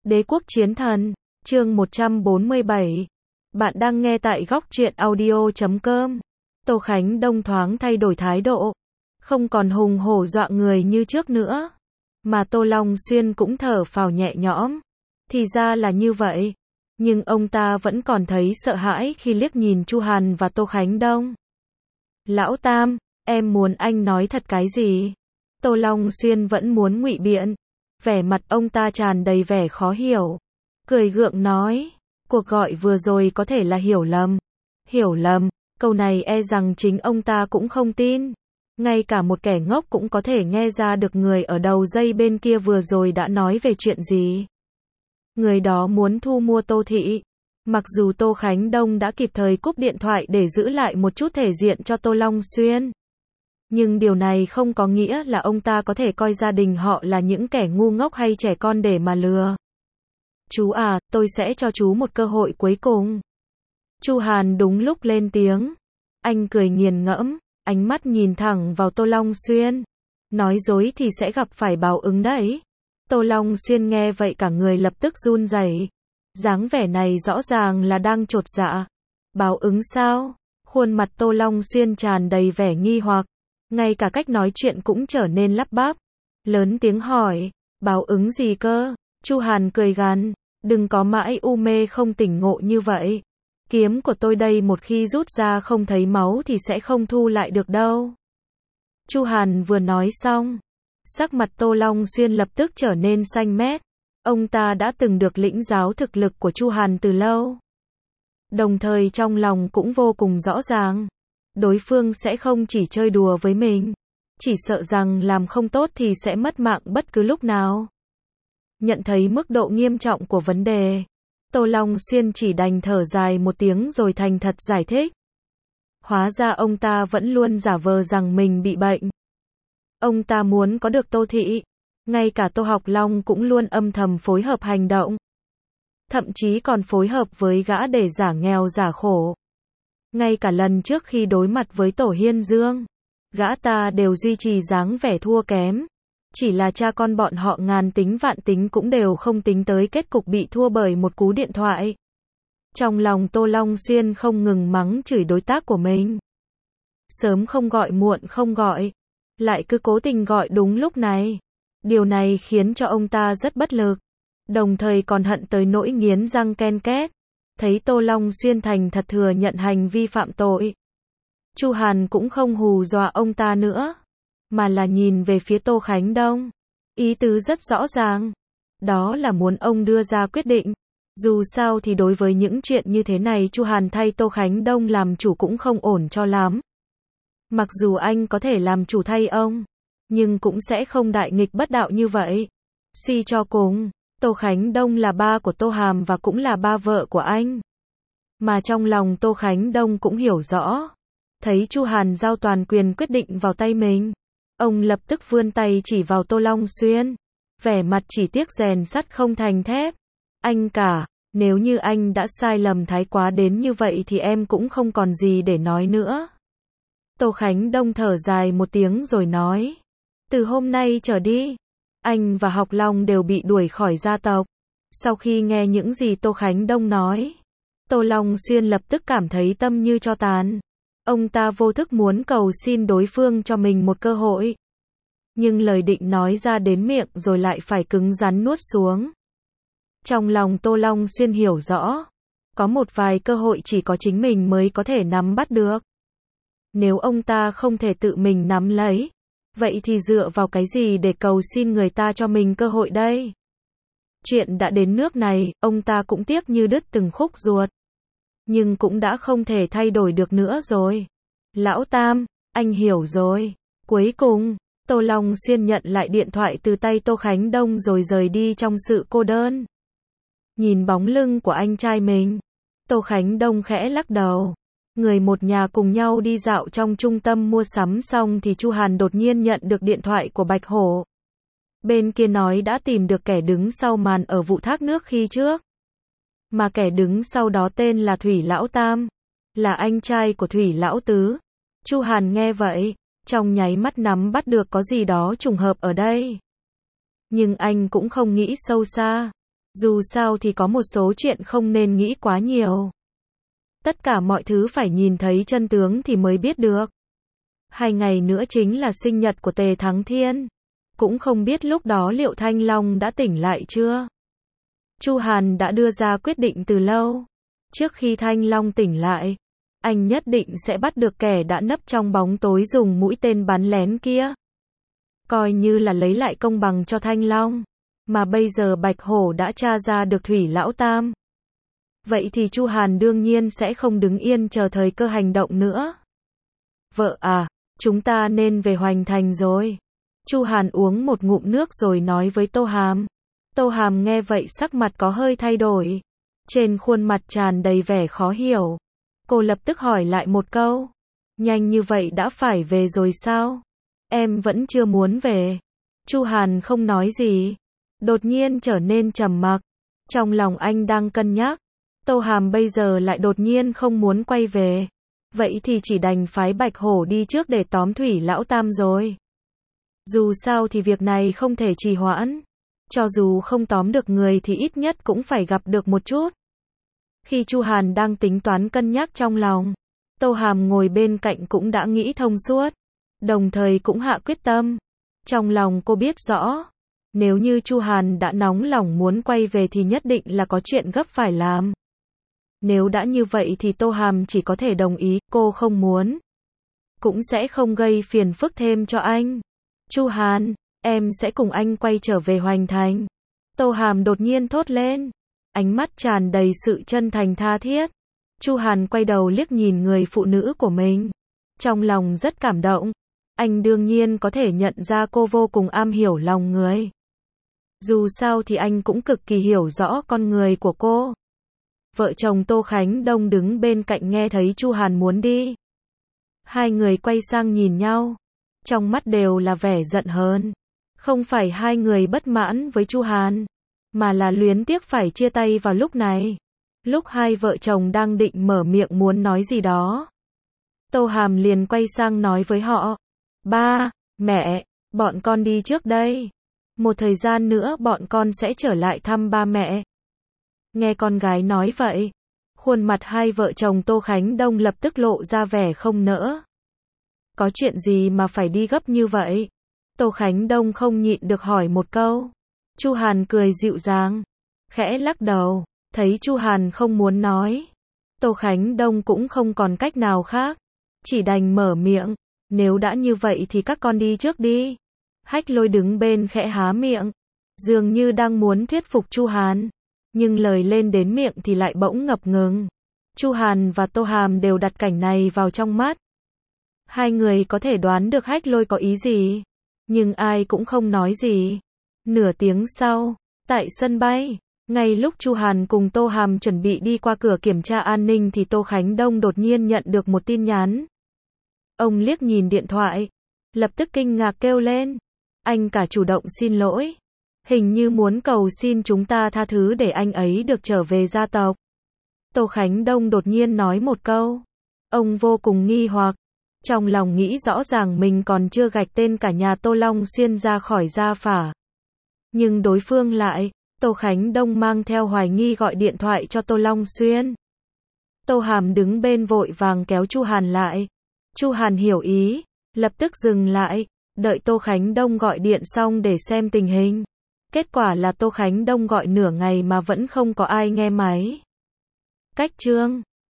Đế quốc chiến thần, chương 147. Bạn đang nghe tại góc truyện audio.com. Tô Khánh Đông thoáng thay đổi thái độ, không còn hùng hổ dọa người như trước nữa, mà Tô Long Xuyên cũng thở phào nhẹ nhõm. Thì ra là như vậy, nhưng ông ta vẫn còn thấy sợ hãi khi liếc nhìn Chu Hàn và Tô Khánh Đông. Lão Tam, em muốn anh nói thật cái gì? Tô Long Xuyên vẫn muốn ngụy biện. Vẻ mặt ông ta tràn đầy vẻ khó hiểu. Cười gượng nói, cuộc gọi vừa rồi có thể là hiểu lầm. Hiểu lầm, câu này e rằng chính ông ta cũng không tin. Ngay cả một kẻ ngốc cũng có thể nghe ra được người ở đầu dây bên kia vừa rồi đã nói về chuyện gì. Người đó muốn thu mua Tô Thị. Mặc dù Tô Khánh Đông đã kịp thời cúp điện thoại để giữ lại một chút thể diện cho Tô Long Xuyên. Nhưng điều này không có nghĩa là ông ta có thể coi gia đình họ là những kẻ ngu ngốc hay trẻ con để mà lừa. Chú à, tôi sẽ cho chú một cơ hội cuối cùng. Chu Hàn đúng lúc lên tiếng. Anh cười nghiền ngẫm, ánh mắt nhìn thẳng vào Tô Long Xuyên. Nói dối thì sẽ gặp phải báo ứng đấy. Tô Long Xuyên nghe vậy cả người lập tức run rẩy. Dáng vẻ này rõ ràng là đang chột dạ. Báo ứng sao? Khuôn mặt Tô Long Xuyên tràn đầy vẻ nghi hoặc. Ngay cả cách nói chuyện cũng trở nên lắp bắp. Lớn tiếng hỏi, báo ứng gì cơ? Chu Hàn cười gằn, đừng có mãi u mê không tỉnh ngộ như vậy. Kiếm của tôi đây một khi rút ra không thấy máu thì sẽ không thu lại được đâu. Chu Hàn vừa nói xong, sắc mặt Tô Long Xuyên lập tức trở nên xanh mét. Ông ta đã từng được lĩnh giáo thực lực của Chu Hàn từ lâu. Đồng thời trong lòng cũng vô cùng rõ ràng. Đối phương sẽ không chỉ chơi đùa với mình, chỉ sợ rằng làm không tốt thì sẽ mất mạng bất cứ lúc nào. Nhận thấy mức độ nghiêm trọng của vấn đề, Tô Long Xuyên chỉ đành thở dài một tiếng rồi thành thật giải thích. Hóa ra ông ta vẫn luôn giả vờ rằng mình bị bệnh. Ông ta muốn có được Tô Thị, ngay cả Tô Học Long cũng luôn âm thầm phối hợp hành động. Thậm chí còn phối hợp với gã để giả nghèo giả khổ. Ngay cả lần trước khi đối mặt với Tổ Hiên Dương, gã ta đều duy trì dáng vẻ thua kém. Chỉ là cha con bọn họ ngàn tính vạn tính cũng đều không tính tới kết cục bị thua bởi một cú điện thoại. Trong lòng Tô Long Xuyên không ngừng mắng chửi đối tác của mình. Sớm không gọi muộn không gọi, lại cứ cố tình gọi đúng lúc này. Điều này khiến cho ông ta rất bất lực, đồng thời còn hận tới nỗi nghiến răng ken két. Thấy Tô Long Xuyên thành thật thừa nhận hành vi phạm tội, Chu Hàn cũng không hù dọa ông ta nữa, mà là nhìn về phía Tô Khánh Đông. Ý tứ rất rõ ràng, đó là muốn ông đưa ra quyết định. Dù sao thì đối với những chuyện như thế này Chu Hàn thay Tô Khánh Đông làm chủ cũng không ổn cho lắm. Mặc dù anh có thể làm chủ thay ông, nhưng cũng sẽ không đại nghịch bất đạo như vậy. Suy cho cùng, Tô Khánh Đông là ba của Tô Hàm và cũng là ba vợ của anh. Mà trong lòng Tô Khánh Đông cũng hiểu rõ. Thấy Chu Hàn giao toàn quyền quyết định vào tay mình, ông lập tức vươn tay chỉ vào Tô Long Xuyên. Vẻ mặt chỉ tiếc rèn sắt không thành thép. Anh cả, nếu như anh đã sai lầm thái quá đến như vậy thì em cũng không còn gì để nói nữa. Tô Khánh Đông thở dài một tiếng rồi nói. Từ hôm nay trở đi, anh và Học Long đều bị đuổi khỏi gia tộc. Sau khi nghe những gì Tô Khánh Đông nói, Tô Long Xuyên lập tức cảm thấy tâm như tro tàn. Ông ta vô thức muốn cầu xin đối phương cho mình một cơ hội. Nhưng lời định nói ra đến miệng rồi lại phải cứng rắn nuốt xuống. Trong lòng Tô Long Xuyên hiểu rõ, có một vài cơ hội chỉ có chính mình mới có thể nắm bắt được. Nếu ông ta không thể tự mình nắm lấy, vậy thì dựa vào cái gì để cầu xin người ta cho mình cơ hội đây? Chuyện đã đến nước này, ông ta cũng tiếc như đứt từng khúc ruột. Nhưng cũng đã không thể thay đổi được nữa rồi. Lão Tam, anh hiểu rồi. Cuối cùng, Tô Long Xuyên nhận lại điện thoại từ tay Tô Khánh Đông rồi rời đi trong sự cô đơn. Nhìn bóng lưng của anh trai mình, Tô Khánh Đông khẽ lắc đầu. Người một nhà cùng nhau đi dạo trong trung tâm mua sắm xong thì Chu Hàn đột nhiên nhận được điện thoại của Bạch Hổ. Bên kia nói đã tìm được kẻ đứng sau màn ở vụ thác nước khi trước. Mà kẻ đứng sau đó tên là Thủy Lão Tam, là anh trai của Thủy Lão Tứ. Chu Hàn nghe vậy, trong nháy mắt nắm bắt được có gì đó trùng hợp ở đây. Nhưng anh cũng không nghĩ sâu xa. Dù sao thì có một số chuyện không nên nghĩ quá nhiều. Tất cả mọi thứ phải nhìn thấy chân tướng thì mới biết được. 2 ngày nữa chính là sinh nhật của Tề Thắng Thiên. Cũng không biết lúc đó liệu Thanh Long đã tỉnh lại chưa? Chu Hàn đã đưa ra quyết định từ lâu. Trước khi Thanh Long tỉnh lại, anh nhất định sẽ bắt được kẻ đã nấp trong bóng tối dùng mũi tên bắn lén kia. Coi như là lấy lại công bằng cho Thanh Long. Mà bây giờ Bạch Hổ đã tra ra được Thủy Lão Tam. Vậy thì Chu Hàn đương nhiên sẽ không đứng yên chờ thời cơ hành động nữa. Vợ à, chúng ta nên về Hoành Thành rồi. Chu Hàn uống một ngụm nước rồi nói với Tô Hàm. Tô Hàm nghe vậy sắc mặt có hơi thay đổi. Trên khuôn mặt tràn đầy vẻ khó hiểu. Cô lập tức hỏi lại một câu. Nhanh như vậy đã phải về rồi sao? Em vẫn chưa muốn về. Chu Hàn không nói gì. Đột nhiên trở nên trầm mặc. Trong lòng anh đang cân nhắc. Tô Hàm bây giờ lại đột nhiên không muốn quay về. Vậy thì chỉ đành phái Bạch Hổ đi trước để tóm Thủy Lão Tam rồi. Dù sao thì việc này không thể trì hoãn. Cho dù không tóm được người thì ít nhất cũng phải gặp được một chút. Khi Chu Hàn đang tính toán cân nhắc trong lòng, Tô Hàm ngồi bên cạnh cũng đã nghĩ thông suốt. Đồng thời cũng hạ quyết tâm. Trong lòng cô biết rõ. Nếu như Chu Hàn đã nóng lòng muốn quay về thì nhất định là có chuyện gấp phải làm. Nếu đã như vậy thì Tô Hàm chỉ có thể đồng ý, cô không muốn. Cũng sẽ không gây phiền phức thêm cho anh. Chu Hàn, em sẽ cùng anh quay trở về Hoành Thành. Tô Hàm đột nhiên thốt lên. Ánh mắt tràn đầy sự chân thành tha thiết. Chu Hàn quay đầu liếc nhìn người phụ nữ của mình. Trong lòng rất cảm động. Anh đương nhiên có thể nhận ra cô vô cùng am hiểu lòng người. Dù sao thì anh cũng cực kỳ hiểu rõ con người của cô. Vợ chồng Tô Khánh Đông đứng bên cạnh nghe thấy Chu Hàn muốn đi. Hai người quay sang nhìn nhau. Trong mắt đều là vẻ giận hờn. Không phải hai người bất mãn với Chu Hàn, mà là luyến tiếc phải chia tay vào lúc này. Lúc hai vợ chồng đang định mở miệng muốn nói gì đó, Tô Hàm liền quay sang nói với họ. Ba, mẹ, bọn con đi trước đây. Một thời gian nữa bọn con sẽ trở lại thăm ba mẹ. Nghe con gái nói vậy, khuôn mặt hai vợ chồng Tô Khánh Đông lập tức lộ ra vẻ không nỡ. Có chuyện gì mà phải đi gấp như vậy? Tô Khánh Đông không nhịn được hỏi một câu. Chu Hàn cười dịu dàng, khẽ lắc đầu, thấy Chu Hàn không muốn nói. Tô Khánh Đông cũng không còn cách nào khác, chỉ đành mở miệng. Nếu đã như vậy thì các con đi trước đi. Hách Lôi đứng bên khẽ há miệng, dường như đang muốn thuyết phục Chu Hàn, nhưng lời lên đến miệng thì lại bỗng ngập ngừng. Chu Hàn và Tô Hàm đều đặt cảnh này vào trong mắt. Hai người có thể đoán được Hách Lôi có ý gì, nhưng ai cũng không nói gì. Nửa tiếng sau, tại sân bay, ngay lúc Chu Hàn cùng Tô Hàm chuẩn bị đi qua cửa kiểm tra an ninh thì Tô Khánh Đông đột nhiên nhận được một tin nhắn. Ông liếc nhìn điện thoại, lập tức kinh ngạc kêu lên. Anh cả chủ động xin lỗi. Hình như muốn cầu xin chúng ta tha thứ để anh ấy được trở về gia tộc. Tô Khánh Đông đột nhiên nói một câu. Ông vô cùng nghi hoặc. Trong lòng nghĩ rõ ràng mình còn chưa gạch tên cả nhà Tô Long Xuyên ra khỏi gia phả. Nhưng đối phương lại, Tô Khánh Đông mang theo hoài nghi gọi điện thoại cho Tô Long Xuyên. Tô Hàm đứng bên vội vàng kéo Chu Hàn lại. Chu Hàn hiểu ý, lập tức dừng lại, đợi Tô Khánh Đông gọi điện xong để xem tình hình. Kết quả là Tô Khánh Đông gọi nửa ngày mà vẫn không có ai nghe máy. Cách chương